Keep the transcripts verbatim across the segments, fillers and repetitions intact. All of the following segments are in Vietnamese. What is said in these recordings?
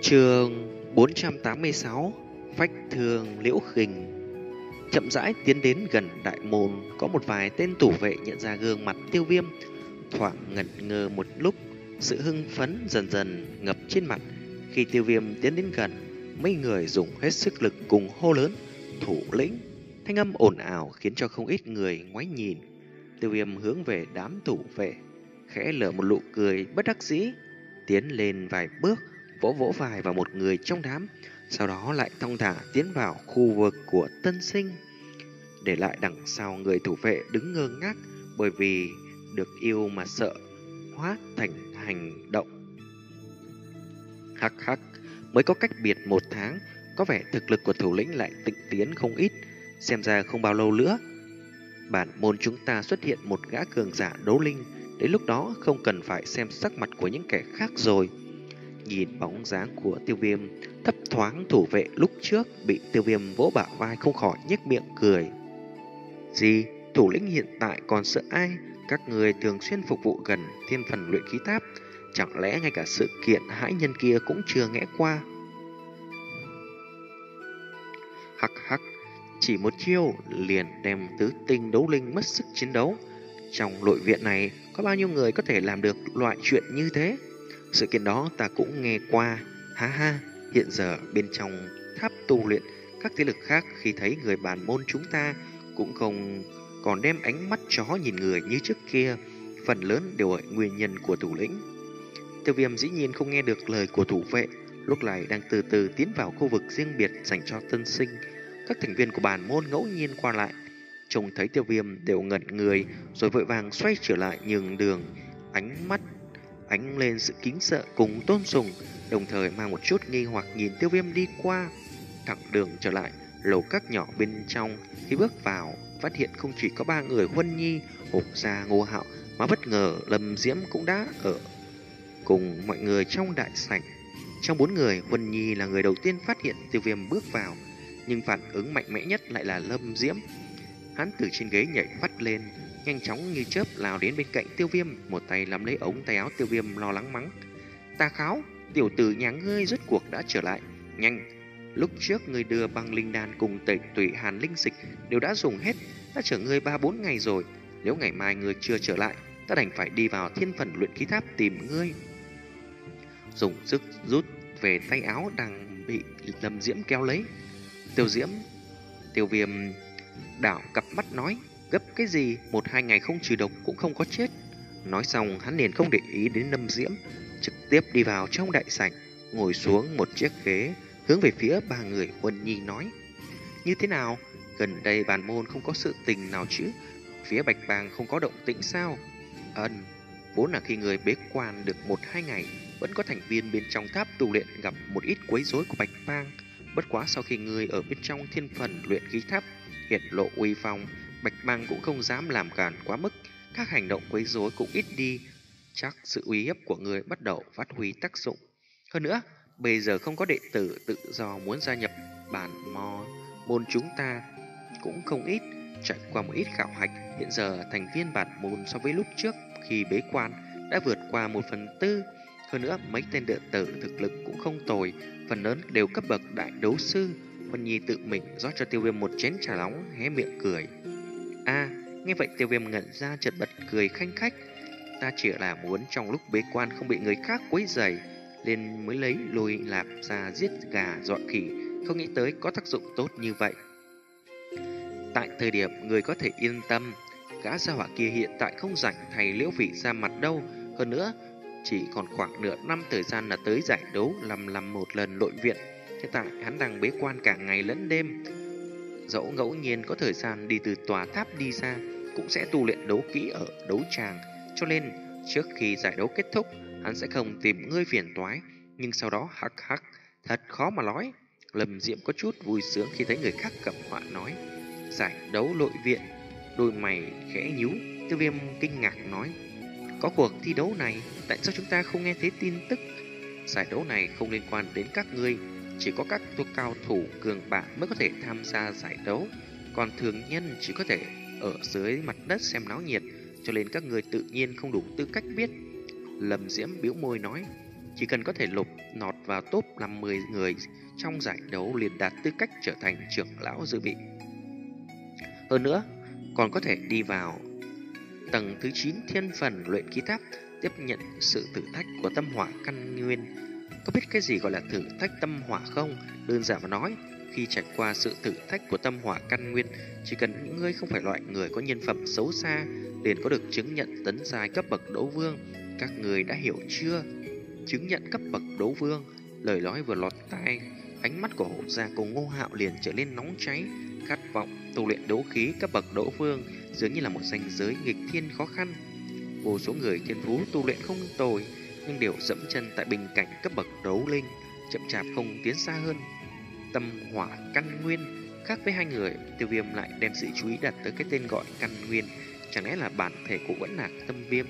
Chương bốn trăm tám mươi sáu. Phách thương liễu khình. Chậm rãi tiến đến gần đại môn, có một vài tên thủ vệ nhận ra gương mặt Tiêu Viêm, thoáng ngẩn ngơ một lúc, sự hưng phấn dần dần ngập trên mặt. Khi Tiêu Viêm tiến đến gần, mấy người dùng hết sức lực cùng hô lớn: "Thủ lĩnh!" Thanh âm ồn ào khiến cho không ít người ngoái nhìn. Tiêu Viêm hướng về đám thủ vệ, khẽ nở một nụ cười bất đắc dĩ, tiến lên vài bước, vỗ vỗ vai vào một người trong đám, sau đó lại thong thả tiến vào khu vực của tân sinh, để lại đằng sau người thủ vệ đứng ngơ ngác, bởi vì được yêu mà sợ hóa thành hành động. Hắc hắc, mới có cách biệt một tháng, có vẻ thực lực của thủ lĩnh lại tịnh tiến không ít, xem ra không bao lâu nữa bản môn chúng ta xuất hiện một gã cường giả đấu linh, đến lúc đó không cần phải xem sắc mặt của những kẻ khác rồi. Nhìn bóng dáng của Tiêu Viêm, thấp thoáng thủ vệ lúc trước bị Tiêu Viêm vỗ bả vai không khỏi nhếch miệng cười. Gì? Thủ lĩnh hiện tại còn sợ ai? Các người thường xuyên phục vụ gần thiên phần luyện khí tháp, chẳng lẽ ngay cả sự kiện hãi nhân kia cũng chưa nghe qua? Hắc hắc, chỉ một chiêu liền đem tứ tinh đấu linh mất sức chiến đấu. Trong nội viện này có bao nhiêu người có thể làm được loại chuyện như thế? Sự kiện đó ta cũng nghe qua. Ha ha, hiện giờ bên trong tháp tu luyện, các thế lực khác khi thấy người bản môn chúng ta cũng không còn đem ánh mắt chó nhìn người như trước kia. Phần lớn đều ở nguyên nhân của thủ lĩnh. Tiêu Viêm dĩ nhiên không nghe được lời của thủ vệ, lúc này đang từ từ tiến vào khu vực riêng biệt dành cho tân sinh. Các thành viên của bản môn ngẫu nhiên qua lại, trông thấy Tiêu Viêm đều ngẩn người, rồi vội vàng xoay trở lại nhường đường, ánh mắt ánh lên sự kính sợ cùng tôn sùng, đồng thời mang một chút nghi hoặc nhìn Tiêu Viêm đi qua. Thẳng đường trở lại lầu các nhỏ bên trong, khi bước vào phát hiện không chỉ có ba người Huân Nhi, Hục Gia, Ngô Hạo, mà bất ngờ Lâm Diễm cũng đã ở cùng mọi người trong đại sảnh. Trong bốn người, Huân Nhi là người đầu tiên phát hiện Tiêu Viêm bước vào, nhưng phản ứng mạnh mẽ nhất lại là Lâm Diễm. Hắn từ trên ghế nhảy phát lên, nhanh chóng như chớp lao đến bên cạnh Tiêu Viêm, một tay nắm lấy ống tay áo Tiêu Viêm, lo lắng mắng: "Ta kháo, tiểu tử nhà ngươi rốt cuộc đã trở lại. Nhanh, lúc trước ngươi đưa băng linh đan cùng tẩy tùy hàn linh dịch đều đã dùng hết, đã chở ngươi ba bốn ngày rồi. Nếu ngày mai ngươi chưa trở lại, ta đành phải đi vào thiên phần luyện khí tháp tìm ngươi." Dùng sức rút về tay áo đang bị Lâm Diễm kéo lấy. Tiêu Diễm, Tiêu Viêm đảo cặp mắt nói: "Gấp cái gì, một hai ngày không trừ độc cũng không có chết." Nói xong hắn liền không để ý đến Lâm Diễm, trực tiếp đi vào trong đại sảnh, ngồi xuống một chiếc ghế, hướng về phía ba người Huân Nhi nói: "Như thế nào, gần đây bản môn không có sự tình nào chứ? Phía Bạch Bàng không có động tĩnh sao?" "Ân, vốn là khi người bế quan được một hai ngày, vẫn có thành viên bên trong tháp tu luyện gặp một ít quấy rối của Bạch Bang. Bất quá sau khi người ở bên trong thiên phần luyện khí tháp hiện lộ uy phong, Bạch Bang cũng không dám làm cản quá mức, các hành động quấy rối cũng ít đi. Chắc sự uy hiếp của người bắt đầu phát huy tác dụng. Hơn nữa, bây giờ không có đệ tử tự do muốn gia nhập bản mò môn chúng ta cũng không ít. Trải qua một ít khảo hạch, hiện giờ thành viên bản môn so với lúc trước khi bế quan đã vượt qua một phần tư. Hơn nữa, mấy tên đệ tử thực lực cũng không tồi, phần lớn đều cấp bậc đại đấu sư." Huân Nhi tự mình rót cho Tiêu Viêm một chén trà nóng, hé miệng cười. A, nghe vậy Tiêu Viêm ngẩn ra, chợt bật cười khanh khách: "Ta chỉ là muốn trong lúc bế quan không bị người khác quấy rầy, nên mới lấy lôi lạp ra giết gà dọa khỉ, không nghĩ tới có tác dụng tốt như vậy." "Tại thời điểm người có thể yên tâm, gã gia hỏa kia hiện tại không rảnh thay Liễu Phỉ ra mặt đâu. Hơn nữa, chỉ còn khoảng nửa năm thời gian là tới giải đấu làm làm một lần nội viện. Hiện tại hắn đang bế quan cả ngày lẫn đêm. Dẫu ngẫu nhiên có thời gian đi từ tòa tháp đi ra, cũng sẽ tu luyện đấu kỹ ở đấu tràng. Cho nên, trước khi giải đấu kết thúc, hắn sẽ không tìm ngươi phiền toái. Nhưng sau đó hắc hắc, thật khó mà nói." Lâm Diễm có chút vui sướng khi thấy người khác cầm họa nói: "Giải đấu nội viện." Đôi mày khẽ nhíu, Tiêu Viêm kinh ngạc nói: "Có cuộc thi đấu này, tại sao chúng ta không nghe thấy tin tức?" "Giải đấu này không liên quan đến các ngươi, chỉ có các tu cao thủ cường bạo mới có thể tham gia giải đấu, còn thường nhân chỉ có thể ở dưới mặt đất xem náo nhiệt, cho nên các người tự nhiên không đủ tư cách biết." Lâm Diễm bĩu môi nói: Chỉ cần có thể lột nọt vào top năm mươi người trong giải đấu liền đạt tư cách trở thành trưởng lão dự bị. Hơn nữa, còn có thể đi vào tầng thứ chín thiên phần luyện khí tháp, tiếp nhận sự thử thách của tâm hỏa căn nguyên. Có biết cái gì gọi là thử thách tâm hỏa không? Đơn giản mà nói, khi trải qua sự thử thách của tâm hỏa căn nguyên, chỉ cần những ngươi không phải loại người có nhân phẩm xấu xa, liền có được chứng nhận tấn giai cấp bậc đấu vương. Các người đã hiểu chưa? Chứng nhận cấp bậc đấu vương. Lời nói vừa lọt tai, ánh mắt của Hổ Gia cùng Ngô Hạo liền trở nên nóng cháy, khát vọng tu luyện đấu khí cấp bậc đấu vương dường như là một ranh giới nghịch thiên khó khăn. Vô số người thiên phú tu luyện không tồi, nhưng đều dẫm chân tại bình cảnh cấp bậc đấu linh, chậm chạp không tiến xa hơn. Tâm hỏa căn nguyên khác với hai người, Tiêu Viêm lại đem sự chú ý đặt tới cái tên gọi căn nguyên. Chẳng lẽ là bản thể của Vẫn Lạc Tâm Viêm?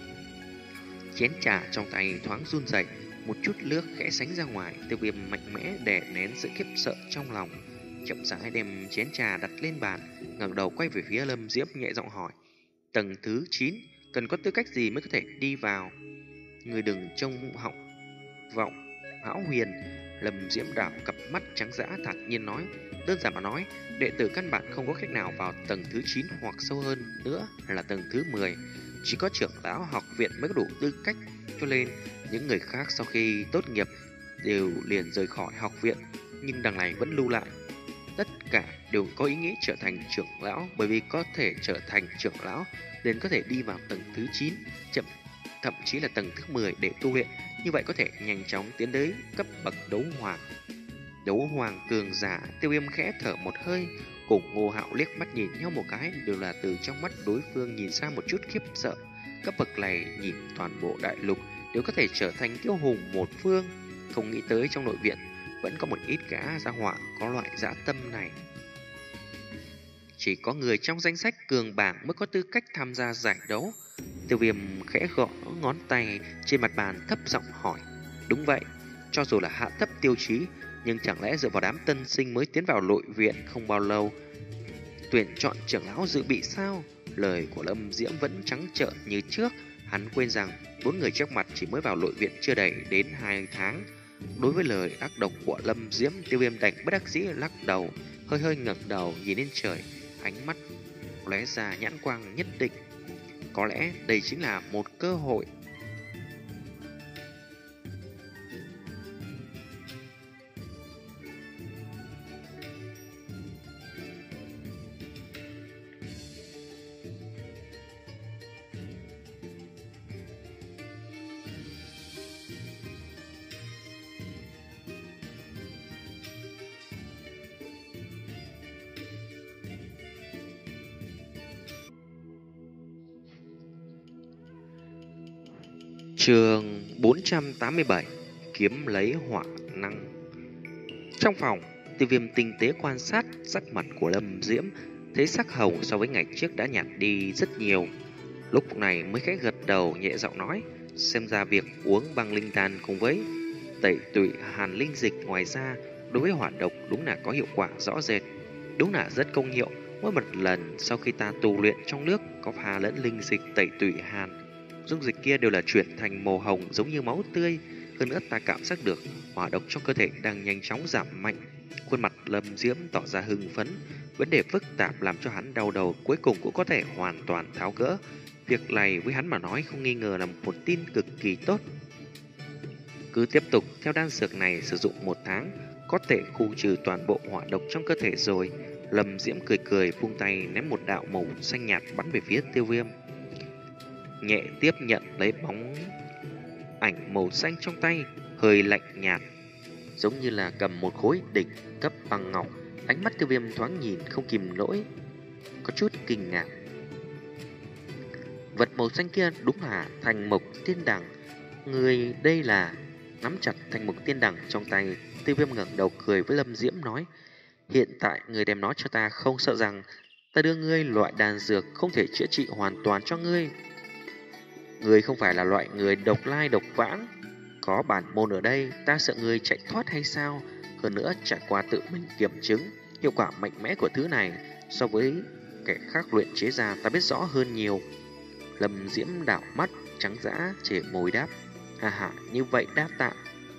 Chén trà trong tay thoáng run rẩy, một chút nước khẽ sánh ra ngoài. Tiêu Viêm mạnh mẽ đè nén sự khiếp sợ trong lòng, chậm rãi đem chén trà đặt lên bàn, ngẩng đầu quay về phía Lâm Diễm nhẹ giọng hỏi: tầng thứ chín cần có tư cách gì mới có thể đi vào? Người đừng trông họng vọng hão huyền. Lâm Diễm đảo cặp mắt trắng dã thản nhiên nói: đơn giản mà nói, đệ tử căn bản không có cách nào vào tầng thứ chín hoặc sâu hơn nữa là tầng thứ mười. Chỉ có trưởng lão học viện mới có đủ tư cách, cho nên những người khác sau khi tốt nghiệp đều liền rời khỏi học viện, nhưng đằng này vẫn lưu lại. Tất cả đều có ý nghĩa trở thành trưởng lão, bởi vì có thể trở thành trưởng lão liền có thể đi vào tầng thứ chín, chậm thậm chí là tầng thứ mười để tu luyện. Như vậy có thể nhanh chóng tiến đến cấp bậc đấu hoàng. Đấu hoàng cường giả. Tiêu Viêm khẽ thở một hơi, cùng Ngô Hạo liếc mắt nhìn nhau một cái, đều là từ trong mắt đối phương nhìn ra một chút khiếp sợ. Cấp bậc này nhìn toàn bộ đại lục đều có thể trở thành kiêu hùng một phương, không nghĩ tới trong nội viện vẫn có một ít gã gia họa có loại dã tâm này. Chỉ có người trong danh sách cường bảng mới có tư cách tham gia giải đấu. Tiêu Viêm khẽ gõ ngón tay trên mặt bàn, thấp giọng hỏi: đúng vậy, cho dù là hạ thấp tiêu chí, nhưng chẳng lẽ dựa vào đám tân sinh mới tiến vào nội viện không bao lâu tuyển chọn trưởng lão dự bị sao? Lời của Lâm Diễm vẫn trắng trợn như trước. Hắn quên rằng bốn người trước mặt chỉ mới vào nội viện chưa đầy đến hai tháng. Đối với lời ác độc của Lâm Diễm, Tiêu Viêm đành bất đắc dĩ lắc đầu, hơi hơi ngẩng đầu nhìn lên trời, ánh mắt lóe ra nhãn quang nhất định. Có lẽ đây chính là một cơ hội. Chương bốn trăm tám mươi bảy: Kiếm lấy hỏa năng. Trong phòng, Tiêu Viêm tinh tế quan sát sắc mặt của Lâm Diễm, thấy sắc hồng so với ngày trước đã nhạt đi rất nhiều. Lúc này mới khẽ gật đầu nhẹ giọng nói: xem ra việc uống băng linh đan cùng với tẩy tụy hàn linh dịch ngoài ra đối với hỏa độc đúng là có hiệu quả rõ rệt, đúng là rất công hiệu. Mỗi một lần sau khi ta tu luyện trong nước có pha lẫn linh dịch tẩy tụy hàn, dung dịch kia đều là chuyển thành màu hồng giống như máu tươi. Hơn nữa ta cảm giác được hỏa độc trong cơ thể đang nhanh chóng giảm mạnh. Khuôn mặt Lâm Diễm tỏ ra hưng phấn. Vấn đề phức tạp làm cho hắn đau đầu cuối cùng cũng có thể hoàn toàn tháo gỡ. Việc này với hắn mà nói không nghi ngờ là một tin cực kỳ tốt. Cứ tiếp tục theo đan dược này sử dụng một tháng, có thể khu trừ toàn bộ hỏa độc trong cơ thể rồi. Lâm Diễm cười cười vung tay ném một đạo màu xanh nhạt bắn về phía Tiêu Viêm. Nhẹ tiếp nhận lấy bóng ảnh màu xanh trong tay, hơi lạnh nhạt, giống như là cầm một khối đỉnh cấp bằng ngọc. Ánh mắt Tiêu Viêm thoáng nhìn không kìm nổi, có chút kinh ngạc. Vật màu xanh kia đúng là thành mộc tiên đằng. Người đây là... Nắm chặt thành mộc tiên đằng trong tay, Tiêu Viêm ngẩng đầu cười với Lâm Diễm nói: hiện tại người đem nó cho ta, không sợ rằng ta đưa ngươi loại đan dược không thể chữa trị hoàn toàn cho ngươi. Ngươi không phải là loại người độc lai độc vãng, có bản môn ở đây, ta sợ ngươi chạy thoát hay sao? Hơn nữa trải qua tự mình kiểm chứng, hiệu quả mạnh mẽ của thứ này so với kẻ khác luyện chế ra ta biết rõ hơn nhiều. Lâm Diễm đảo mắt trắng dã, chề môi đáp: Hà hà, như vậy đáp tạ.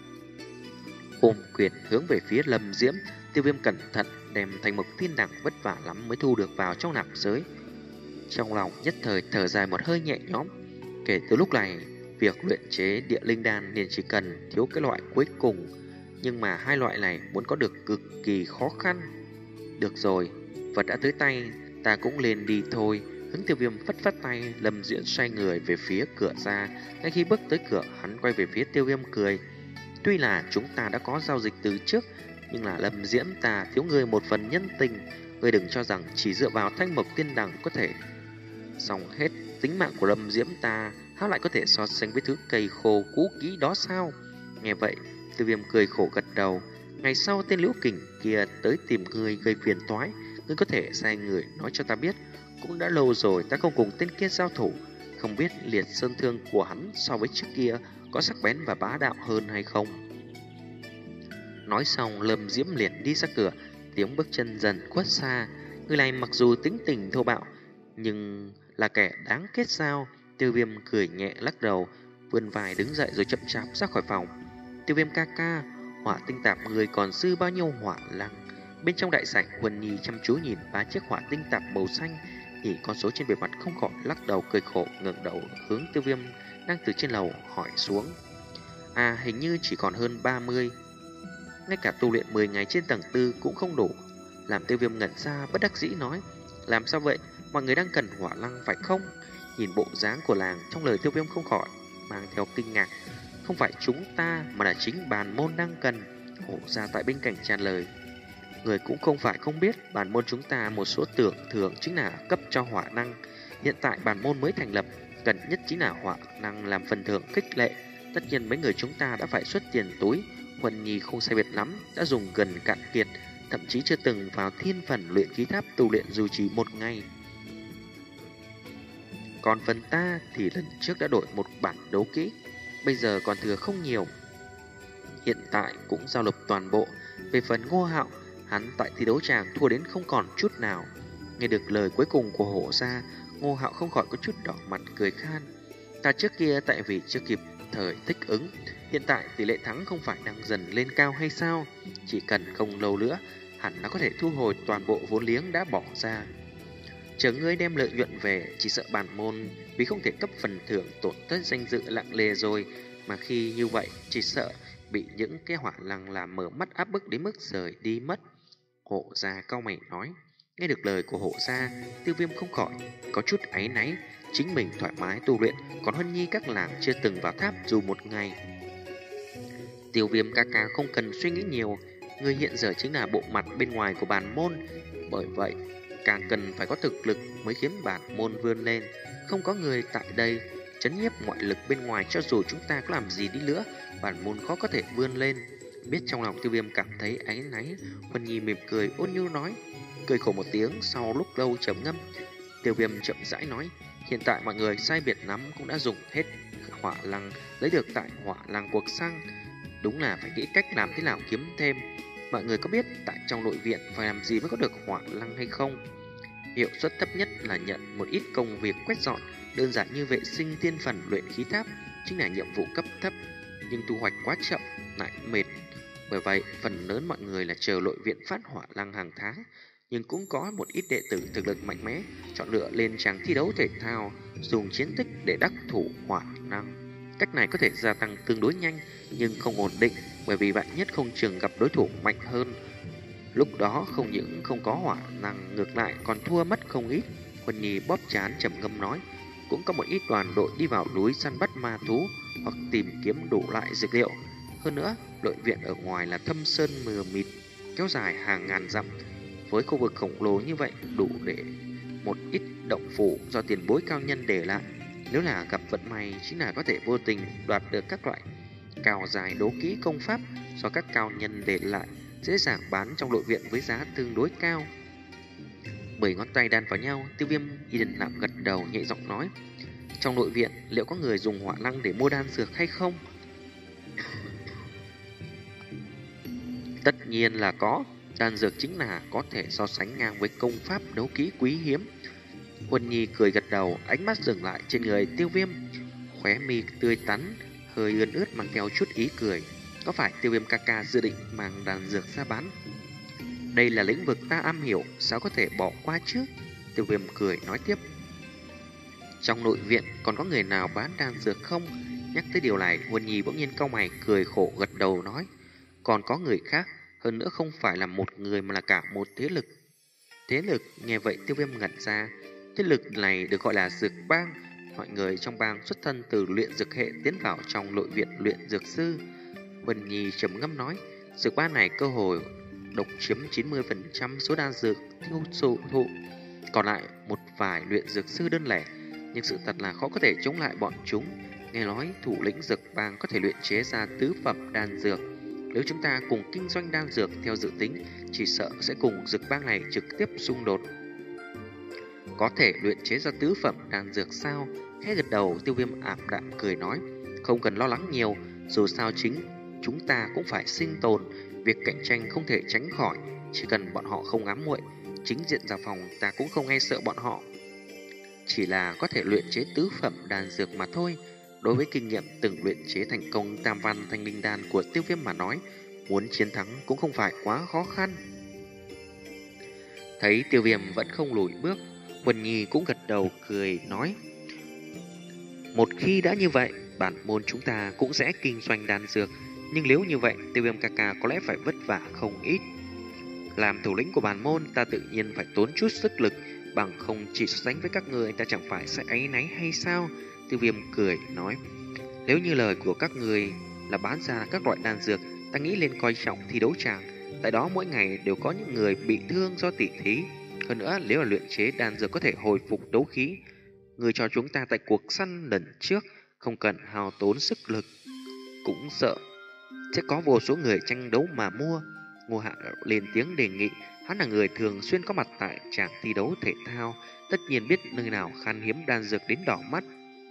Ôm quyền hướng về phía Lâm Diễm, Tiêu Viêm cẩn thận đem thanh mộc thiên đẳng vất vả lắm mới thu được vào trong nạp giới. Trong lòng nhất thời thở dài một hơi nhẹ nhõm. Kể từ lúc này, việc luyện chế địa linh đan liền chỉ cần thiếu cái loại cuối cùng, nhưng mà hai loại này muốn có được cực kỳ khó khăn. Được rồi, vật đã tới tay, ta cũng lên đi thôi. Hướng Tiêu Viêm phất phất tay, Lâm Diễn xoay người về phía cửa ra. Ngay khi bước tới cửa, hắn quay về phía Tiêu Viêm cười. Tuy là chúng ta đã có giao dịch từ trước, nhưng là Lâm Diễn ta thiếu ngươi một phần nhân tình. Ngươi đừng cho rằng chỉ dựa vào thanh mộc tiên đằng có thể xong hết tính mạng của Lâm Diễm ta, há lại có thể so sánh với thứ cây khô cũ kỹ đó sao? Nghe vậy, Tiêu Viêm cười khổ gật đầu. Ngày sau tên Liễu Kình kia tới tìm ngươi gây phiền toái, ngươi có thể sai người nói cho ta biết. Cũng đã lâu rồi ta không cùng tên kia giao thủ, không biết liệt sơn thương của hắn so với trước kia có sắc bén và bá đạo hơn hay không. Nói xong, Lâm Diễm liền đi ra cửa, tiếng bước chân dần khuất xa. Người này mặc dù tính tình thô bạo, nhưng là kẻ đáng kết giao. Tiêu Viêm cười nhẹ lắc đầu, vươn vai đứng dậy rồi chậm chạp ra khỏi phòng. Tiêu Viêm ca ca, hỏa tinh tạp người còn dư bao nhiêu hỏa lăng? Bên trong đại sảnh, Huân Nhi chăm chú nhìn ba chiếc hỏa tinh tạp màu xanh, nhìn con số trên bề mặt không khỏi lắc đầu cười khổ, ngẩng đầu hướng Tiêu Viêm đang từ trên lầu hỏi xuống. À, hình như chỉ còn hơn ba mươi. Ngay cả tu luyện mười ngày trên tầng tư cũng không đủ. Làm Tiêu Viêm ngẩn ra bất đắc dĩ nói, làm sao vậy, mọi người đang cần hỏa lăng phải không? Nhìn bộ dáng của làng, trong lời Tiêu Viêm không khỏi mang theo kinh ngạc. Không phải chúng ta mà là chính Bàn Môn đang cần. Hổ ra tại bên cạnh tràn lời, người cũng không phải không biết, Bàn Môn chúng ta một số tưởng thưởng chính là cấp cho hỏa năng. Hiện tại Bàn Môn mới thành lập, cần nhất chính là hỏa năng làm phần thưởng khích lệ. Tất nhiên mấy người chúng ta đã phải xuất tiền túi. Huân Nhi không sai biệt lắm, đã dùng gần cạn kiệt, thậm chí chưa từng vào thiên phần luyện khí tháp tu luyện dù chỉ một ngày. Còn phần ta thì lần trước đã đổi một bản đấu kỹ, bây giờ còn thừa không nhiều, hiện tại cũng giao nộp toàn bộ. Về phần Ngô Hạo, hắn tại thi đấu tràng thua đến không còn chút nào. Nghe được lời cuối cùng của Hổ gia, Ngô Hạo không khỏi có chút đỏ mặt cười khan. Ta trước kia tại vì chưa kịp thời thích ứng, hiện tại tỷ lệ thắng không phải đang dần lên cao hay sao? Chỉ cần không lâu nữa, hẳn là có thể thu hồi toàn bộ vốn liếng đã bỏ ra. Chờ ngươi đem lợi nhuận về, chỉ sợ Bàn Môn vì không thể cấp phần thưởng tổn thất danh dự lặng lề rồi. Mà khi như vậy, chỉ sợ bị những cái hỏa lăng làm mở mắt áp bức đến mức rời đi mất. Hộ gia cau mày nói. Nghe được lời của Hộ gia, Tiêu Viêm không khỏi có chút áy náy. Chính mình thoải mái tu luyện, còn Huân Nhi các làng chưa từng vào tháp dù một ngày. Tiêu Viêm ca ca không cần suy nghĩ nhiều, người hiện giờ chính là bộ mặt bên ngoài của Bàn Môn. Bởi vậy, càng cần phải có thực lực mới khiến Bàn Môn vươn lên. Không có người tại đây chấn nhiếp ngoại lực bên ngoài, cho dù chúng ta có làm gì đi nữa, Bàn Môn khó có thể vươn lên. Biết trong lòng Tiêu Viêm cảm thấy áy náy, Huân Nhi mỉm cười ôn nhu nói. Cười khổ một tiếng, sau lúc lâu trầm ngâm, Tiêu Viêm chậm rãi nói. Hiện tại mọi người sai biệt lắm cũng đã dùng hết hỏa lăng lấy được tại hỏa lăng cuộc xăng. Đúng là phải nghĩ cách làm thế nào kiếm thêm. Mọi người có biết tại trong nội viện phải làm gì mới có được hỏa lăng hay không? Hiệu suất thấp nhất là nhận một ít công việc quét dọn, đơn giản như vệ sinh thiên phần luyện khí tháp, chính là nhiệm vụ cấp thấp, nhưng thu hoạch quá chậm lại mệt. Bởi vậy, phần lớn mọi người là chờ nội viện phát hỏa lăng hàng tháng, nhưng cũng có một ít đệ tử thực lực mạnh mẽ chọn lựa lên tràng thi đấu thể thao, dùng chiến tích để đắc thủ hỏa năng. Cách này có thể gia tăng tương đối nhanh nhưng không ổn định, bởi vì bạn nhất không chừng gặp đối thủ mạnh hơn. Lúc đó không những không có hỏa năng, ngược lại còn thua mất không ít. Huân Nhi bóp trán trầm ngâm nói. Cũng có một ít đoàn đội đi vào núi săn bắt ma thú hoặc tìm kiếm đủ loại dược liệu. Hơn nữa, nội viện ở ngoài là thâm sơn mờ mịt, kéo dài hàng ngàn dặm. Với khu vực khổng lồ như vậy, đủ để một ít động phủ do tiền bối cao nhân để lại. Nếu là gặp vận may, chính là có thể vô tình đoạt được các loại cao dài đấu kỹ công pháp do các cao nhân để lại, dễ dàng bán trong nội viện với giá tương đối cao. Bảy ngón tay đan vào nhau, Tiêu Viêm y định lặng gật đầu nhẹ giọng nói. Trong nội viện, liệu có người dùng hỏa lăng để mua đan dược hay không? Tất nhiên là có. Đan dược chính là có thể so sánh ngang với công pháp đấu kỹ quý hiếm. Huân Nhi cười gật đầu, ánh mắt dừng lại trên người Tiêu Viêm, khóe mi tươi tắn, hơi ươn ướt mang theo chút ý cười. Có phải Tiêu Viêm ca ca dự định mang đan dược ra bán? Đây là lĩnh vực ta am hiểu, sao có thể bỏ qua chứ? Tiêu Viêm cười nói tiếp. Trong nội viện còn có người nào bán đan dược không? Nhắc tới điều này, Huân Nhi bỗng nhiên cau mày cười khổ gật đầu nói. Còn có người khác, hơn nữa không phải là một người mà là cả một thế lực. Thế lực, nghe vậy Tiêu Viêm ngẩn ra. Thế lực này được gọi là dược bang. Mọi người trong bang xuất thân từ luyện dược hệ tiến vào trong nội viện luyện dược sư. Huân Nhi trầm ngâm nói, dược bang này cơ hội độc chiếm chín mươi phần trăm số đan dược tiêu thụ thụ, còn lại một vài luyện dược sư đơn lẻ, nhưng sự thật là khó có thể chống lại bọn chúng. Nghe nói thủ lĩnh dược bang có thể luyện chế ra tứ phẩm đan dược. Nếu chúng ta cùng kinh doanh đan dược theo dự tính, chỉ sợ sẽ cùng dược bang này trực tiếp xung đột. Có thể luyện chế ra tứ phẩm đan dược sao? Khẽ gật đầu, Tiêu Viêm ảm đạm cười nói, không cần lo lắng nhiều, dù sao chính chúng ta cũng phải sinh tồn, việc cạnh tranh không thể tránh khỏi, chỉ cần bọn họ không ám muội, chính diện ra phòng ta cũng không e sợ bọn họ. Chỉ là có thể luyện chế tứ phẩm đan dược mà thôi. Đối với kinh nghiệm từng luyện chế thành công tam văn thanh linh đan của Tiêu Viêm mà nói, muốn chiến thắng cũng không phải quá khó khăn. Thấy Tiêu Viêm vẫn không lùi bước, Huân Nhi cũng gật đầu cười nói, một khi đã như vậy, bản môn chúng ta cũng sẽ kinh doanh đan dược. Nhưng nếu như vậy, Tiêu Viêm ca ca có lẽ phải vất vả không ít. Làm thủ lĩnh của bản môn, ta tự nhiên phải tốn chút sức lực, bằng không chỉ so sánh với các người, ta chẳng phải sẽ áy náy hay sao? Tiêu Viêm cười nói, nếu như lời của các người là bán ra các loại đan dược, ta nghĩ lên coi trọng thi đấu tràng. Tại đó mỗi ngày đều có những người bị thương do tỉ thí. Hơn nữa, nếu là luyện chế đan dược có thể hồi phục đấu khí, người cho chúng ta tại cuộc săn lần trước không cần hao tốn sức lực, cũng sợ sẽ có vô số người tranh đấu mà mua. Ngô Hạ lên tiếng đề nghị, hắn là người thường xuyên có mặt tại tràng thi đấu thể thao, tất nhiên biết nơi nào khan hiếm đan dược đến đỏ mắt.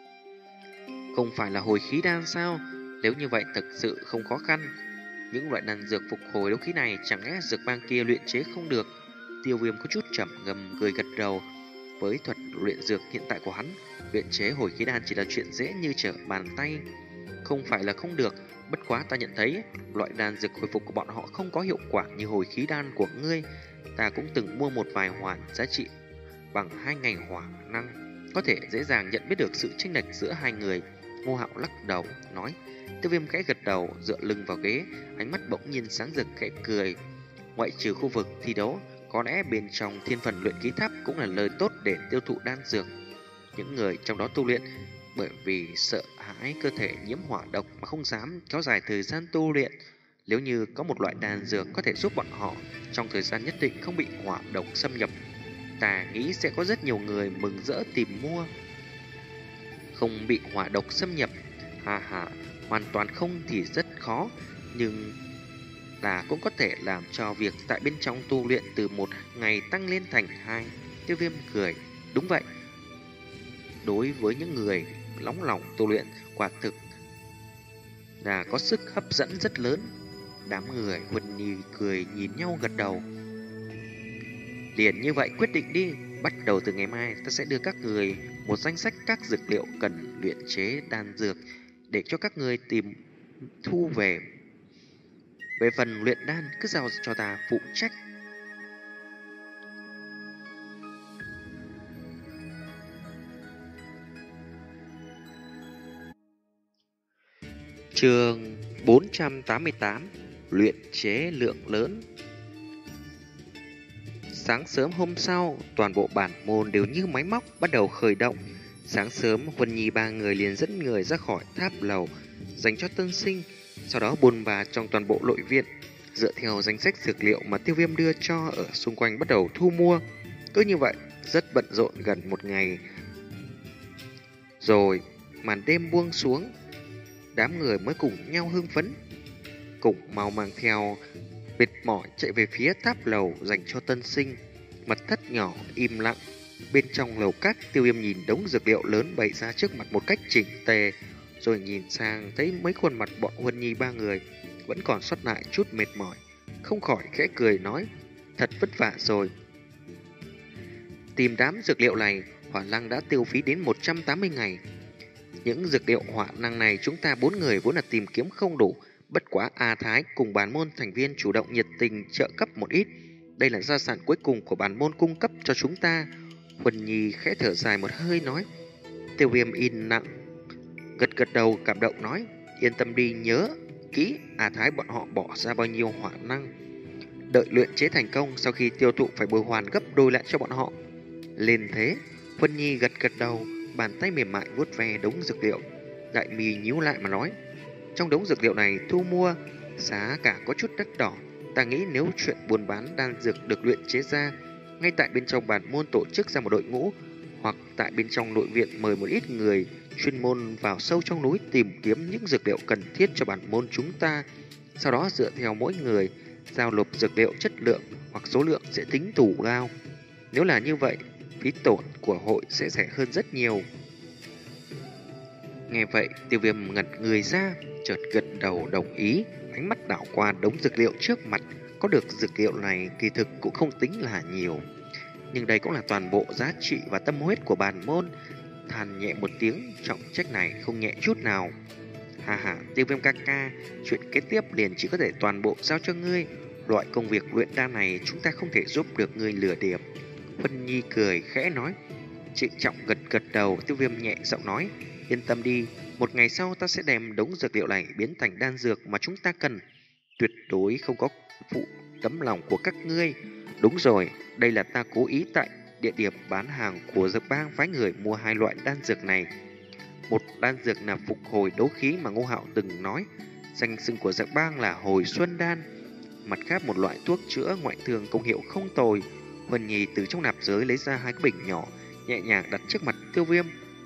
Không phải là hồi khí đan sao? Nếu như vậy thực sự không khó khăn. Những loại đan dược phục hồi đấu khí này chẳng lẽ dược bang kia luyện chế không được? Tiêu Viêm có chút trầm ngâm cười gật đầu. Với thuật luyện dược hiện tại của hắn, luyện chế hồi khí đan chỉ là chuyện dễ như trở bàn tay. Không phải là không được, bất quá ta nhận thấy loại đan dược hồi phục của bọn họ không có hiệu quả như hồi khí đan của ngươi. Ta cũng từng mua một vài hoàn giá trị bằng hai ngày hỏa năng, có thể dễ dàng nhận biết được sự chênh lệch giữa hai người. Ngô Hạo lắc đầu nói. Tiêu Viêm khẽ gật đầu, dựa lưng vào ghế, ánh mắt bỗng nhiên sáng rực khẽ cười. Ngoại trừ khu vực thi đấu, có lẽ bên trong thiên phần luyện khí tháp cũng là lời tốt để tiêu thụ đan dược. Những người trong đó tu luyện bởi vì sợ hãi cơ thể nhiễm hỏa độc mà không dám kéo dài thời gian tu luyện. Nếu như có một loại đan dược có thể giúp bọn họ trong thời gian nhất định không bị hỏa độc xâm nhập, ta nghĩ sẽ có rất nhiều người mừng rỡ tìm mua. Không bị hỏa độc xâm nhập, hà hà, hoàn toàn không thì rất khó, nhưng là cũng có thể làm cho việc tại bên trong tu luyện từ một ngày tăng lên thành hai. Tiêu Viêm cười, đúng vậy. Đối với những người nóng lòng tu luyện, quả thực là có sức hấp dẫn rất lớn. Đám người Huân Nhi cười nhìn nhau gật đầu. Liền như vậy quyết định đi. Bắt đầu từ ngày mai, ta sẽ đưa các người một danh sách các dược liệu cần luyện chế đan dược để cho các người tìm thu về. Về phần luyện đan, cứ giao cho ta phụ trách. Chương bốn trăm tám mươi tám. Luyện chế lượng lớn. Sáng sớm hôm sau, toàn bộ bản môn đều như máy móc bắt đầu khởi động. Sáng sớm, Huân Nhi ba người liền dẫn người ra khỏi tháp lầu dành cho tân sinh, sau đó bôn ba trong toàn bộ nội viện, dựa theo danh sách dược liệu mà Tiêu Viêm đưa cho ở xung quanh bắt đầu thu mua. Cứ như vậy, rất bận rộn gần một ngày. Rồi, màn đêm buông xuống, đám người mới cùng nhau hưng phấn, cùng mau mang theo mệt mỏi chạy về phía tháp lầu dành cho tân sinh. Mật thất nhỏ im lặng, bên trong lầu các, Tiêu Viêm nhìn đống dược liệu lớn bày ra trước mặt một cách chỉnh tề, rồi nhìn sang thấy mấy khuôn mặt bọn Huân Nhi ba người vẫn còn sót lại chút mệt mỏi, không khỏi khẽ cười nói, thật vất vả rồi. Tìm đám dược liệu này, Hỏa Lăng đã tiêu phí đến một trăm tám mươi ngày. Những dược liệu hỏa năng này chúng ta bốn người vốn là tìm kiếm không đủ, bất quá A Thái cùng bản môn thành viên chủ động nhiệt tình trợ cấp một ít. Đây là gia sản cuối cùng của bản môn cung cấp cho chúng ta. Huân Nhi khẽ thở dài một hơi nói. Tiêu Viêm in nặng, gật gật đầu cảm động nói, yên tâm đi, nhớ kỹ A Thái bọn họ bỏ ra bao nhiêu hỏa năng. Đợi luyện chế thành công, sau khi tiêu thụ phải bồi hoàn gấp đôi lại cho bọn họ. Lên thế, Huân Nhi gật gật đầu, bàn tay mềm mại vuốt ve đống dược liệu. Đại mi nhíu lại mà nói, trong đống dược liệu này thu mua giá cả có chút đắt đỏ. Ta nghĩ nếu chuyện buôn bán đan dược được luyện chế ra ngay tại bên trong bản môn tổ chức ra một đội ngũ, hoặc tại bên trong nội viện mời một ít người chuyên môn vào sâu trong núi tìm kiếm những dược liệu cần thiết cho bản môn chúng ta, sau đó dựa theo mỗi người giao nộp dược liệu chất lượng hoặc số lượng sẽ tính tủ lao. Nếu là như vậy, phí tổn của hội sẽ rẻ hơn rất nhiều. Nghe vậy, Tiêu Viêm ngẩn người ra, chợt gật đầu đồng ý, ánh mắt đảo qua đống dược liệu trước mặt. Có được dược liệu này kỳ thực cũng không tính là nhiều, nhưng đây cũng là toàn bộ giá trị và tâm huyết của bản môn. Than nhẹ một tiếng, trọng trách này không nhẹ chút nào. Hà hà, Tiêu Viêm ca ca, chuyện kế tiếp liền chỉ có thể toàn bộ giao cho ngươi. Loại công việc luyện đan này chúng ta không thể giúp được ngươi lừa điệp. Huân Nhi cười khẽ nói. Trịnh Trọng gật gật đầu. Tiêu Viêm nhẹ giọng nói, yên tâm đi, một ngày sau ta sẽ đem đống dược liệu này biến thành đan dược mà chúng ta cần. Tuyệt đối không có phụ tấm lòng của các ngươi. Đúng rồi, đây là ta cố ý tại địa điểm bán hàng của dược bang phái người mua hai loại đan dược này. Một đan dược là phục hồi đấu khí mà Ngô Hạo từng nói, danh xưng của dược bang là hồi xuân đan. Mặt khác một loại thuốc chữa ngoại thương công hiệu không tồi. Huân Nhi từ trong nạp giới lấy ra hai cái bình nhỏ, nhẹ nhàng đặt trước mặt Tiêu Viêm.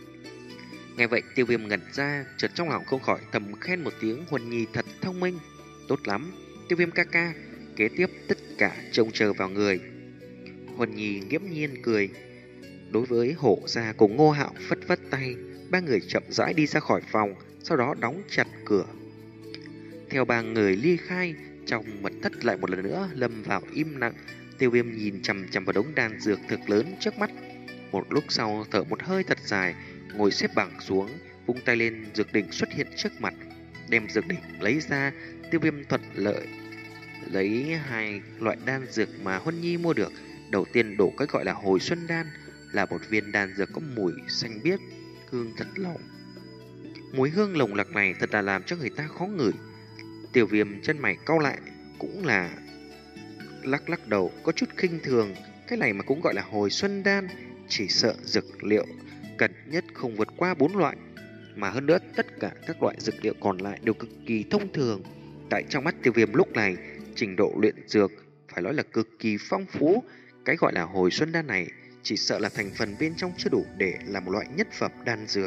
Nghe vậy Tiêu Viêm ngẩn ra, chợt trong lòng không khỏi thầm khen một tiếng, Huân Nhi thật thông minh. Tốt lắm, Tiêu Viêm ca ca, kế tiếp tất cả trông chờ vào người. Huân Nhi nghiễm nhiên cười. Đối với Hổ Gia cùng Ngô Hạo phất phất tay, ba người chậm rãi đi ra khỏi phòng, sau đó đóng chặt cửa. Theo ba người ly khai, trong mật thất lại một lần nữa lâm vào im lặng. Tiêu Viêm nhìn chằm chằm vào đống đan dược thực lớn trước mắt. Một lúc sau thở một hơi thật dài, ngồi xếp bằng xuống, vung tay lên, dược đỉnh xuất hiện trước mặt. Đem dược đỉnh lấy ra, Tiêu Viêm thuận lợi lấy hai loại đan dược mà Huân Nhi mua được. Đầu tiên đổ cái gọi là hồi xuân đan, là một viên đan dược có mùi xanh biếc, hương thật lỏng. Mùi hương lồng lặc này thật là làm cho người ta khó ngửi. Tiêu Viêm chân mày cau lại, cũng là lắc lắc đầu, có chút khinh thường. Cái này mà cũng gọi là hồi xuân đan, chỉ sợ dược liệu cần nhất không vượt qua bốn loại, mà hơn nữa tất cả các loại dược liệu còn lại đều cực kỳ thông thường. Tại trong mắt Tiêu Viêm lúc này, trình độ luyện dược phải nói là cực kỳ phong phú. Cái gọi là hồi xuân đan này chỉ sợ là thành phần bên trong chưa đủ để làm một loại nhất phẩm đan dược.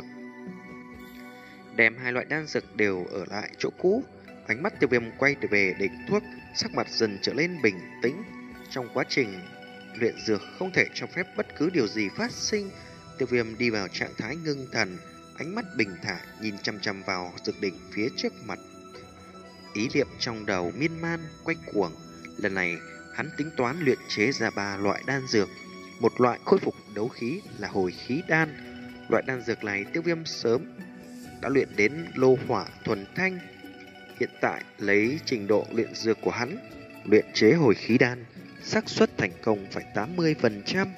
Đem hai loại đan dược đều ở lại chỗ cũ, ánh mắt Tiêu Viêm quay về đỉnh thuốc, sắc mặt dần trở lên bình tĩnh. Trong quá trình luyện dược không thể cho phép bất cứ điều gì phát sinh. Tiêu Viêm đi vào trạng thái ngưng thần, ánh mắt bình thản nhìn chăm chăm vào dược đỉnh phía trước mặt. Ý niệm trong đầu miên man quay cuồng. Lần này hắn tính toán luyện chế ra ba loại đan dược. Một loại khôi phục đấu khí là hồi khí đan. Loại đan dược này Tiêu Viêm sớm đã luyện đến lô hỏa thuần thanh. Hiện tại lấy trình độ luyện dược của hắn, luyện chế hồi khí đan xác suất thành công phải tám mươi phần trăm.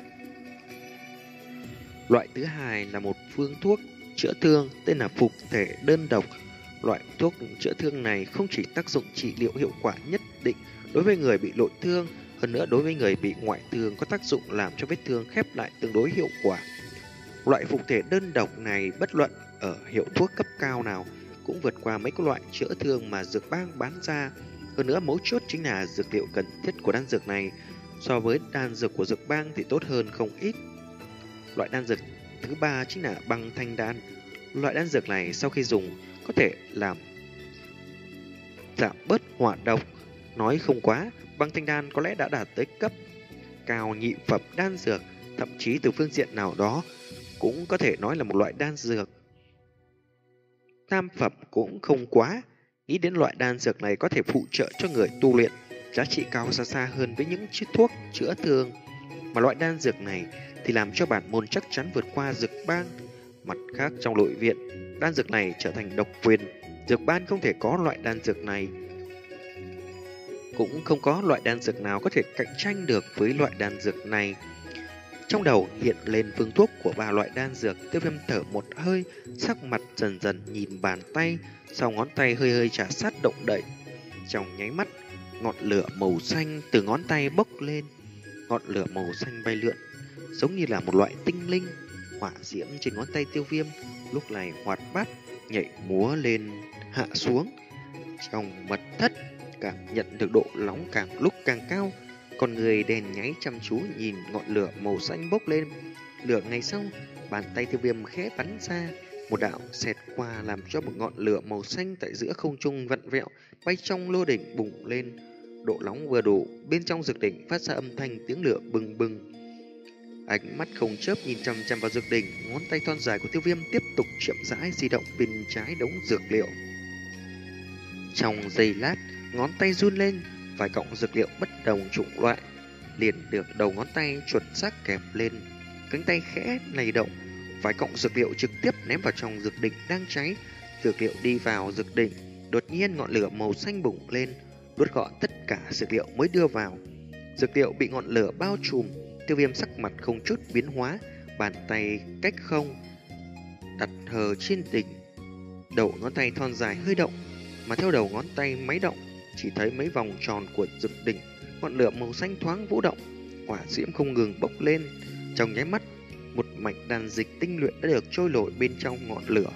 Loại thứ hai là một phương thuốc chữa thương tên là phục thể đơn độc. Loại thuốc chữa thương này không chỉ tác dụng trị liệu hiệu quả nhất định đối với người bị nội thương, hơn nữa đối với người bị ngoại thương có tác dụng làm cho vết thương khép lại tương đối hiệu quả. Loại phục thể đơn độc này bất luận ở hiệu thuốc cấp cao nào cũng vượt qua mấy cái loại chữa thương mà dược bang bán ra. Hơn nữa mấu chốt chính là dược liệu cần thiết của đan dược này so với đan dược của dược bang thì tốt hơn không ít. Loại đan dược thứ ba chính là băng thanh đan. Loại đan dược này sau khi dùng có thể làm giảm bớt hỏa độc. Nói không quá, băng thanh đan có lẽ đã đạt tới cấp cao nhị phẩm đan dược, thậm chí từ phương diện nào đó cũng có thể nói là một loại đan dược tam phẩm cũng không quá. Nghĩ đến loại đan dược này có thể phụ trợ cho người tu luyện, giá trị cao xa xa hơn với những chiếc thuốc chữa thương. Mà loại đan dược này thì làm cho bản môn chắc chắn vượt qua dược bang. Mặt khác trong nội viện, đan dược này trở thành độc quyền, dược ban không thể có loại đan dược này. Cũng không có loại đan dược nào có thể cạnh tranh được với loại đan dược này. Trong đầu hiện lên phương thuốc của ba loại đan dược, Tiêu Viêm thở một hơi, sắc mặt dần dần nhìn bàn tay, sau ngón tay hơi hơi trà sát động đậy. Trong nháy mắt, ngọn lửa màu xanh từ ngón tay bốc lên, ngọn lửa màu xanh bay lượn, giống như là một loại tinh linh. Hỏa diễm trên ngón tay Tiêu Viêm lúc này hoạt bát, nhảy múa lên hạ xuống. Trong mật thất, cảm nhận được độ nóng càng lúc càng cao. Con người đèn nháy chăm chú nhìn ngọn lửa màu xanh bốc lên. Lửa ngày sau, bàn tay Tiêu Viêm khẽ bắn ra, một đạo xẹt qua làm cho một ngọn lửa màu xanh tại giữa không trung vặn vẹo, bay trong lô đỉnh bùng lên. Độ nóng vừa đủ, bên trong dược đỉnh phát ra âm thanh tiếng lửa bừng bừng. Ánh mắt không chớp nhìn chằm chằm vào dược đỉnh, ngón tay thon dài của Tiêu Viêm tiếp tục chậm rãi di động bên trái đống dược liệu. Trong giây lát, ngón tay run lên, vài cọng dược liệu bất đồng chủng loại liền được đầu ngón tay chuẩn xác kẹp lên. Cánh tay khẽ lay động, vài cọng dược liệu trực tiếp ném vào trong dược đỉnh đang cháy. Dược liệu đi vào dược đỉnh, đột nhiên ngọn lửa màu xanh bùng lên, đốt gọn tất cả dược liệu mới đưa vào. Dược liệu bị ngọn lửa bao trùm, Tiêu Viêm sắc mặt không chút biến hóa, bàn tay cách không đặt hờ trên đỉnh. Đầu ngón tay thon dài hơi động, mà theo đầu ngón tay máy động, chỉ thấy mấy vòng tròn của dược đỉnh, ngọn lửa màu xanh thoáng vũ động, hỏa diễm không ngừng bốc lên. Trong nháy mắt, một mạch đan dịch tinh luyện đã được trôi nổi bên trong ngọn lửa.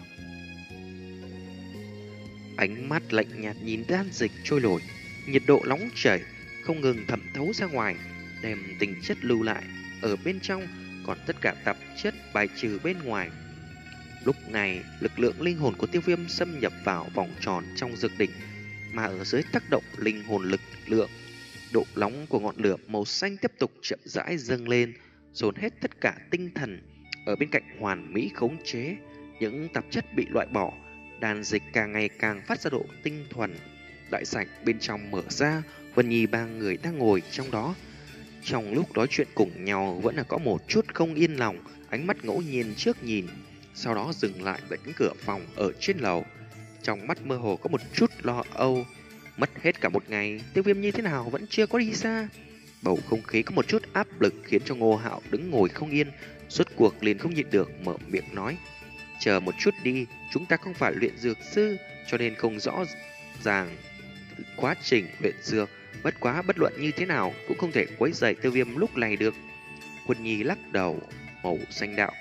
Ánh mắt lạnh nhạt nhìn đan dịch trôi nổi, nhiệt độ nóng chảy không ngừng thẩm thấu ra ngoài, đem tình chất lưu lại ở bên trong, còn tất cả tạp chất bài trừ bên ngoài. Lúc này, lực lượng linh hồn của Tiêu Viêm xâm nhập vào vòng tròn trong dược đỉnh, mà ở dưới tác động linh hồn lực lượng, độ nóng của ngọn lửa màu xanh tiếp tục chậm rãi dâng lên, dồn hết tất cả tinh thần ở bên cạnh hoàn mỹ khống chế. Những tạp chất bị loại bỏ, đan dịch càng ngày càng phát ra độ tinh thuần. Đại sảnh bên trong mở ra, Vân Nhi ba người đang ngồi trong đó. Trong lúc nói chuyện cùng nhau vẫn là có một chút không yên lòng, ánh mắt ngẫu nhiên trước nhìn, sau đó dừng lại tại cánh cửa phòng ở trên lầu. Trong mắt mơ hồ có một chút lo âu. Mất hết cả một ngày, Tiêu Viêm như thế nào vẫn chưa có đi xa. Bầu không khí có một chút áp lực khiến cho Ngô Hạo đứng ngồi không yên, suốt cuộc liền không nhịn được mở miệng nói: chờ một chút đi, chúng ta không phải luyện dược sư, cho nên không rõ ràng quá trình luyện dược. Bất quá bất luận như thế nào cũng không thể quấy rầy Tiêu Viêm lúc này được. Quân Nhi lắc đầu, màu xanh đạo.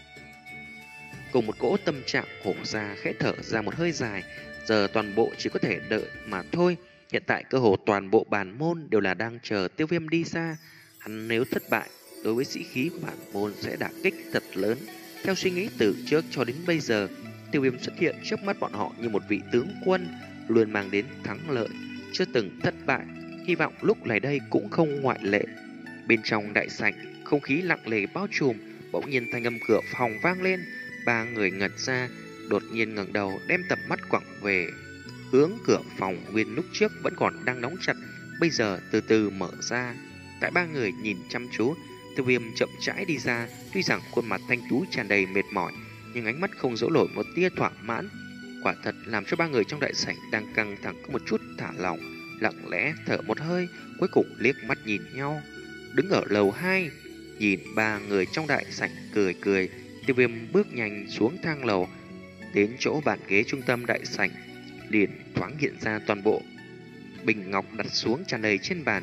Cùng một cỗ tâm trạng hổ ra khẽ thở ra một hơi dài. Giờ toàn bộ chỉ có thể đợi mà thôi. Hiện tại cơ hồ toàn bộ bản môn đều là đang chờ Tiêu Viêm đi xa. Hắn nếu thất bại, đối với sĩ khí của bản môn sẽ đả kích thật lớn. Theo suy nghĩ từ trước cho đến bây giờ, Tiêu Viêm xuất hiện trước mắt bọn họ như một vị tướng quân, luôn mang đến thắng lợi, chưa từng thất bại. Hy vọng lúc này đây cũng không ngoại lệ. Bên trong đại sảnh, không khí lặng lề bao trùm, bỗng nhiên thanh âm cửa phòng vang lên. Ba người ngẩn ra, đột nhiên ngẩng đầu đem tầm mắt quẳng về hướng cửa phòng nguyên lúc trước vẫn còn đang đóng chặt, bây giờ từ từ mở ra. Tại ba người nhìn chăm chú, Tiêu Viêm chậm rãi đi ra. Tuy rằng khuôn mặt thanh tú tràn đầy mệt mỏi, nhưng ánh mắt không giấu nổi một tia thỏa mãn. Quả thật làm cho ba người trong đại sảnh đang căng thẳng có một chút thả lỏng, lặng lẽ thở một hơi, cuối cùng liếc mắt nhìn nhau. Đứng ở lầu hai, nhìn ba người trong đại sảnh cười cười, Tiêu Viêm bước nhanh xuống thang lầu, đến chỗ bàn ghế trung tâm đại sảnh, liền thoáng hiện ra toàn bộ bình ngọc đặt xuống tràn đầy trên bàn.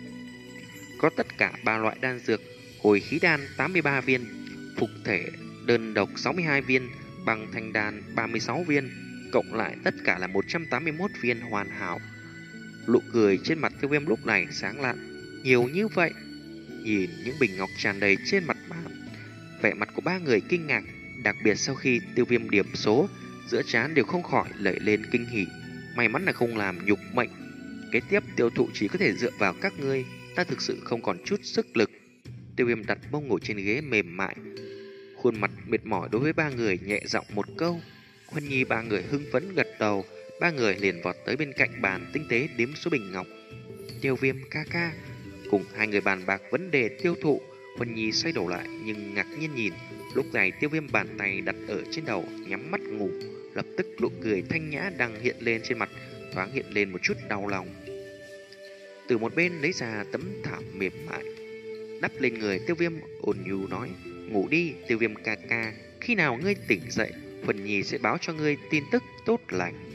Có tất cả ba loại đan dược: hồi khí đan tám mươi ba viên, phục thể đơn độc sáu mươi hai viên, băng thanh đan ba mươi sáu viên, cộng lại tất cả là một trăm tám mươi mốt viên hoàn hảo. Nụ cười trên mặt Tiêu Viêm lúc này sáng lạn. Nhiều như vậy. Nhìn những bình ngọc tràn đầy trên mặt bàn, vẻ mặt của ba người kinh ngạc, đặc biệt sau khi Tiêu Viêm điểm số, giữa trán đều không khỏi lẩy lên kinh hỉ. May mắn là không làm nhục mệnh. Kế tiếp tiêu thụ chỉ có thể dựa vào các ngươi, ta thực sự không còn chút sức lực. Tiêu Viêm đặt mông ngồi trên ghế mềm mại, khuôn mặt mệt mỏi đối với ba người nhẹ giọng một câu. Huân Nhi ba người hưng phấn gật đầu. Ba người liền vọt tới bên cạnh bàn tinh tế đếm số bình ngọc. Tiêu Viêm ca ca, cùng hai người bàn bạc vấn đề tiêu thụ. Huân Nhi xoay đầu lại nhưng ngạc nhiên nhìn. Lúc này Tiêu Viêm bàn tay đặt ở trên đầu, nhắm mắt ngủ. Lập tức nụ cười thanh nhã đang hiện lên trên mặt, thoáng hiện lên một chút đau lòng. Từ một bên lấy ra tấm thảm mềm mại, đắp lên người Tiêu Viêm, ôn nhu nói: ngủ đi Tiêu Viêm ca ca, khi nào ngươi tỉnh dậy, Huân Nhi sẽ báo cho ngươi tin tức tốt lành.